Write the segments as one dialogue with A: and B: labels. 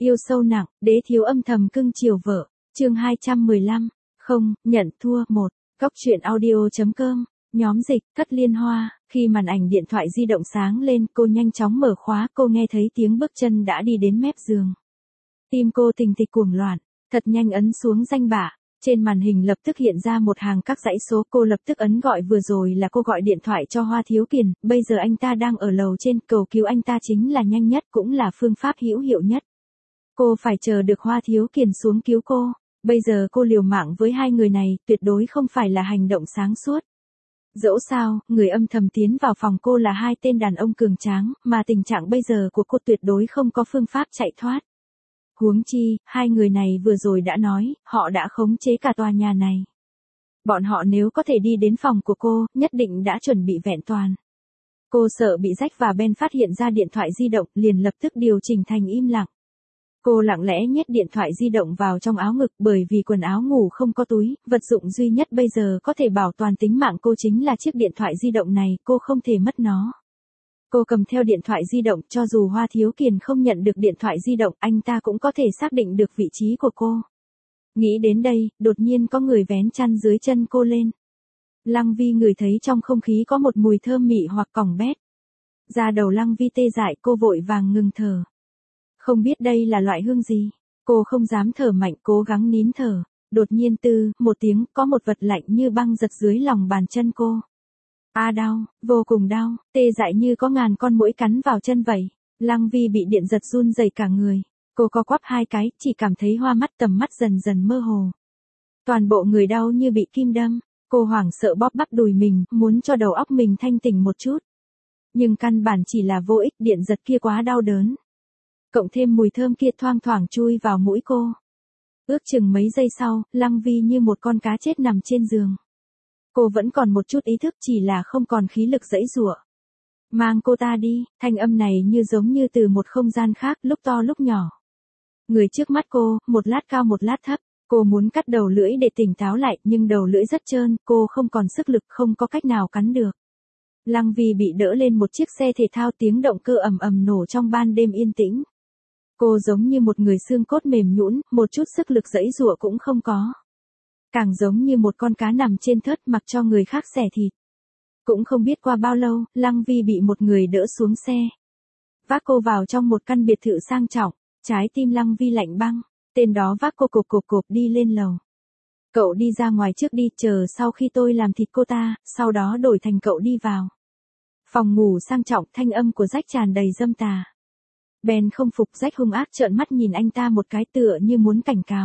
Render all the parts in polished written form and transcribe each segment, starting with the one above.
A: Yêu sâu nặng, đế thiếu âm thầm cưng chiều vợ. Chương 215. Không, nhận thua 1. Góc truyện audio.com. Nhóm dịch, Cất Liên Hoa. Khi màn ảnh điện thoại di động sáng lên, cô nhanh chóng mở khóa, cô nghe thấy tiếng bước chân đã đi đến mép giường. Tim cô thình thịch cuồng loạn, thật nhanh ấn xuống danh bạ. Trên màn hình lập tức hiện ra một hàng các dãy số, cô lập tức ấn gọi. Vừa rồi là cô gọi điện thoại cho Hoa Thiếu Kiền, bây giờ anh ta đang ở lầu trên, cầu cứu anh ta chính là nhanh nhất cũng là phương pháp hữu hiệu nhất. Cô phải chờ được Hoa Thiếu Kiền xuống cứu cô. Bây giờ cô liều mạng với hai người này, tuyệt đối không phải là hành động sáng suốt. Dẫu sao, người âm thầm tiến vào phòng cô là hai tên đàn ông cường tráng, mà tình trạng bây giờ của cô tuyệt đối không có phương pháp chạy thoát. Huống chi, hai người này vừa rồi đã nói, họ đã khống chế cả tòa nhà này. Bọn họ nếu có thể đi đến phòng của cô, nhất định đã chuẩn bị vẹn toàn. Cô sợ bị Jack và Ben phát hiện ra điện thoại di động, liền lập tức điều chỉnh thành im lặng. Cô lặng lẽ nhét điện thoại di động vào trong áo ngực, bởi vì quần áo ngủ không có túi, vật dụng duy nhất bây giờ có thể bảo toàn tính mạng cô chính là chiếc điện thoại di động này, cô không thể mất nó. Cô cầm theo điện thoại di động, cho dù Hoa Thiếu Kiền không nhận được điện thoại di động, anh ta cũng có thể xác định được vị trí của cô. Nghĩ đến đây, đột nhiên có người vén chăn dưới chân cô lên. Lăng Vi ngửi thấy trong không khí có một mùi thơm mị hoặc cỏng bét. Da đầu Lăng Vi tê dại, cô vội vàng ngừng thở. Không biết đây là loại hương gì. Cô không dám thở mạnh, cố gắng nín thở. Đột nhiên một tiếng, có một vật lạnh như băng giật dưới lòng bàn chân cô. Đau, vô cùng đau, tê dại như có ngàn con muỗi cắn vào chân vậy. Lăng Vi bị điện giật run rẩy cả người. Cô co quắp hai cái, chỉ cảm thấy hoa mắt, tầm mắt dần dần mơ hồ. Toàn bộ người đau như bị kim đâm. Cô hoảng sợ bóp bắp đùi mình, muốn cho đầu óc mình thanh tỉnh một chút. Nhưng căn bản chỉ là vô ích, điện giật kia quá đau đớn. Cộng thêm mùi thơm kia thoang thoảng chui vào mũi cô. Ước chừng mấy giây sau, Lăng Vi như một con cá chết nằm trên giường. Cô vẫn còn một chút ý thức, chỉ là không còn khí lực giãy giụa. Mang cô ta đi, thanh âm này như giống như từ một không gian khác, lúc to lúc nhỏ. Người trước mắt cô, một lát cao một lát thấp, cô muốn cắt đầu lưỡi để tỉnh táo lại, nhưng đầu lưỡi rất trơn, cô không còn sức lực, không có cách nào cắn được. Lăng Vi bị đỡ lên một chiếc xe thể thao, tiếng động cơ ầm ầm nổ trong ban đêm yên tĩnh. Cô giống như một người xương cốt mềm nhũn, một chút sức lực giãy giụa cũng không có. Càng giống như một con cá nằm trên thớt mặc cho người khác xẻ thịt. Cũng không biết qua bao lâu, Lăng Vi bị một người đỡ xuống xe. Vác cô vào trong một căn biệt thự sang trọng, trái tim Lăng Vi lạnh băng, tên đó vác cô cộp đi lên lầu. Cậu đi ra ngoài trước đi, chờ sau khi tôi làm thịt cô ta, sau đó đổi thành cậu đi vào. Phòng ngủ sang trọng, thanh âm của Jack tràn đầy dâm tà. Ben không phục, Jack hung ác trợn mắt nhìn anh ta một cái, tựa như muốn cảnh cáo.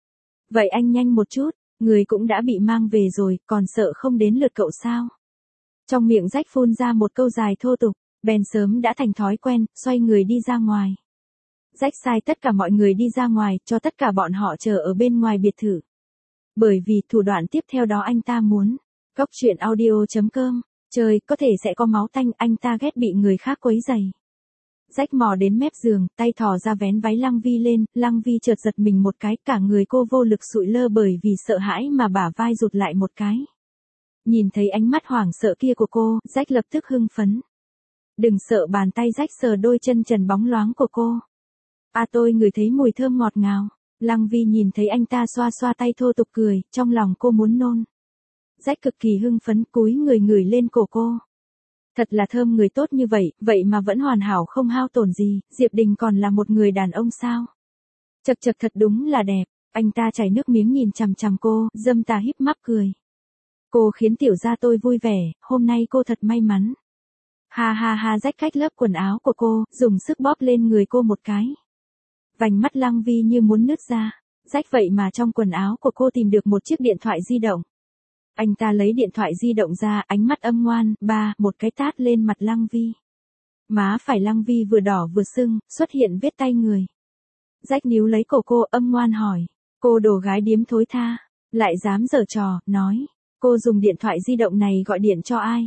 A: Vậy anh nhanh một chút, người cũng đã bị mang về rồi, còn sợ không đến lượt cậu sao? Trong miệng Jack phun ra một câu dài thô tục, Ben sớm đã thành thói quen, xoay người đi ra ngoài. Jack sai tất cả mọi người đi ra ngoài, cho tất cả bọn họ chờ ở bên ngoài biệt thự. Bởi vì thủ đoạn tiếp theo đó anh ta muốn. Góc truyện audio.com. Trời, có thể sẽ có máu tanh, anh ta ghét bị người khác quấy rầy. Jack mò đến mép giường, tay thò ra vén váy Lăng Vi lên, Lăng Vi chợt giật mình một cái, cả người cô vô lực sụi lơ bởi vì sợ hãi mà bả vai rụt lại một cái. Nhìn thấy ánh mắt hoảng sợ kia của cô, Jack lập tức hưng phấn. Đừng sợ, bàn tay Jack sờ đôi chân trần bóng loáng của cô. Tôi ngửi thấy mùi thơm ngọt ngào. Lăng Vi nhìn thấy anh ta xoa xoa tay thô tục cười, trong lòng cô muốn nôn. Jack cực kỳ hưng phấn, cúi người ngửi lên cổ cô. Thật là thơm người tốt như vậy, vậy mà vẫn hoàn hảo không hao tổn gì, Diệp Đình còn là một người đàn ông sao? Chật chật, thật đúng là đẹp. Anh ta chảy nước miếng nhìn chằm chằm cô, dâm tà híp mắt cười. Cô khiến tiểu gia tôi vui vẻ, hôm nay cô thật may mắn. Ha ha ha, Jack cách lớp quần áo của cô, dùng sức bóp lên người cô một cái. Vành mắt Lăng Vi như muốn nứt ra. Jack vậy mà trong quần áo của cô tìm được một chiếc điện thoại di động. Anh ta lấy điện thoại di động ra, ánh mắt âm ngoan, một cái tát lên mặt Lăng Vi. Má phải Lăng Vi vừa đỏ vừa sưng, xuất hiện vết tay người. Jack níu lấy cổ cô, âm ngoan hỏi. Cô đồ gái điếm thối tha, lại dám giở trò, nói. Cô dùng điện thoại di động này gọi điện cho ai?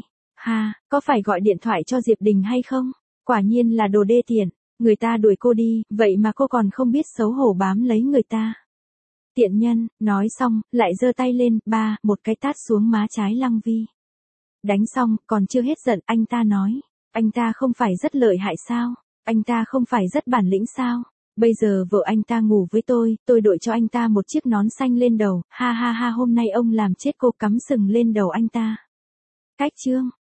A: Có phải gọi điện thoại cho Diệp Đình hay không? Quả nhiên là đồ đê tiện. Người ta đuổi cô đi, vậy mà cô còn không biết xấu hổ bám lấy người ta. Tiện nhân, nói xong, lại giơ tay lên, một cái tát xuống má trái Lăng Vi. Đánh xong, còn chưa hết giận, anh ta nói. Anh ta không phải rất lợi hại sao? Anh ta không phải rất bản lĩnh sao? Bây giờ vợ anh ta ngủ với tôi đội cho anh ta một chiếc nón xanh lên đầu, ha ha ha hôm nay ông làm chết cô cắm sừng lên đầu anh ta. Cách chương